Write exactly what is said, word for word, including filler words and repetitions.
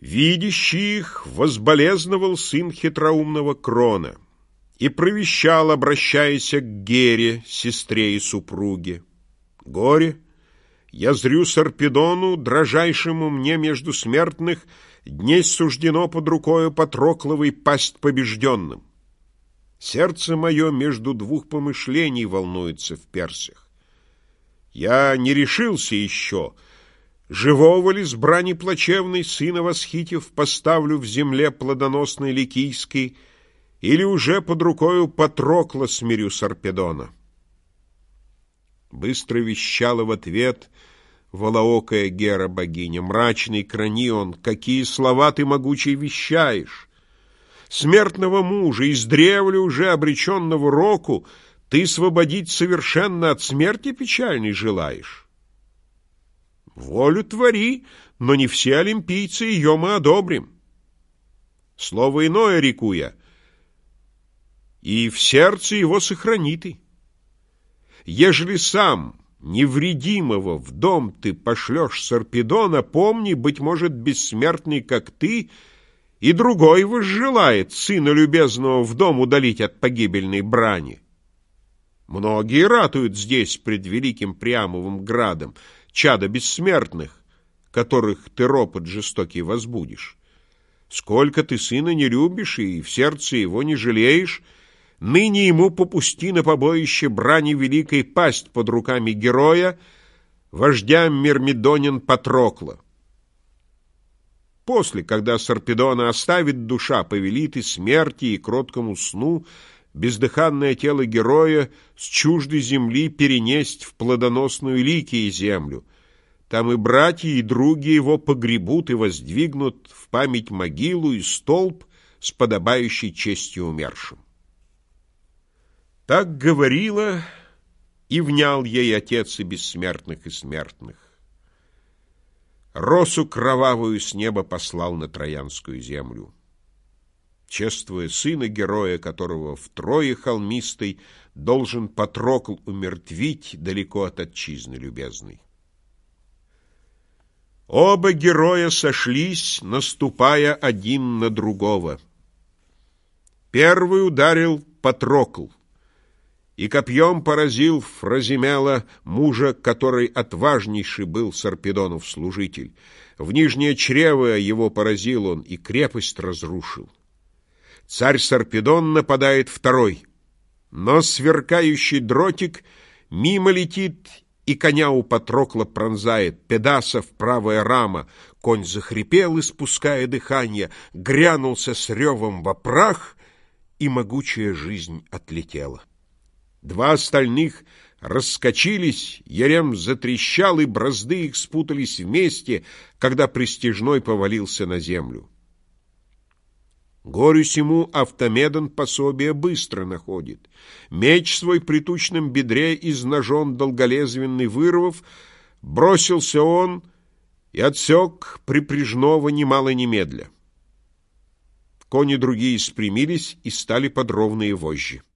Видящий их возболезновал сын хитроумного Крона и провещал, обращаясь к Гере, сестре и супруге: «Горе! Я зрю Сарпедону, дрожайшему мне между смертных, дней суждено под рукою Патрокловой пасть побежденным. Сердце мое между двух помышлений волнуется в Персях. Я не решился еще, живого ли с брани плачевной сына восхитив поставлю в земле плодоносной Ликийской, или уже под рукою Патрокла смирю Сарпедона». Быстро вещала в ответ волоокая Гера богиня: «Мрачный Кранион, какие слова ты могучий вещаешь! Смертного мужа, издревле уже обреченного року, ты освободить совершенно от смерти печальной желаешь? Волю твори, но не все олимпийцы ее мы одобрим. Слово иное реку я, и в сердце его сохрани ты. Ежели сам невредимого в дом ты пошлешь Сарпедона, помни, быть может, бессмертный, как ты, и другой возжелает сына любезного в дом удалить от погибельной брани. Многие ратуют здесь пред великим Приамовым градом, чада бессмертных, которых ты ропот жестокий возбудишь. Сколько ты сына не любишь и в сердце его не жалеешь, ныне ему попусти на побоище брани великой пасть под руками героя, вождя Мирмидонин Патрокла. После, когда Сарпедона оставит душа, повелит и смерти, и кроткому сну бездыханное тело героя с чуждой земли перенесть в плодоносную Ликии землю. Там и братья, и други его погребут и воздвигнут в память могилу и столб с подобающей честью умершим». Так говорила, и внял ей отец и бессмертных, и смертных. Росу кровавую с неба послал на Троянскую землю, чествуя сына героя, которого в Трое холмистой должен Патрокл умертвить далеко от отчизны любезной. Оба героя сошлись, наступая один на другого. Первый ударил Патрокл и копьем поразил Фразимела, мужа, который отважнейший был Сарпедонов служитель. В нижнее чрево его поразил он и крепость разрушил. Царь Сарпедон нападает второй, но сверкающий дротик мимо летит и коня у Патрокла пронзает, Педаса в правая рама. Конь захрипел, испуская дыхание, грянулся с ревом во прах, и могучая жизнь отлетела. Два остальных раскочились, ярем затрещал, и бразды их спутались вместе, когда пристяжной повалился на землю. Горю сему Автомедон пособие быстро находит. Меч свой при тучном бедре из ножом долголезвенный вырвав, бросился он и отсек припряжного немало немедля. Кони другие спрямились и стали под ровные вожжи.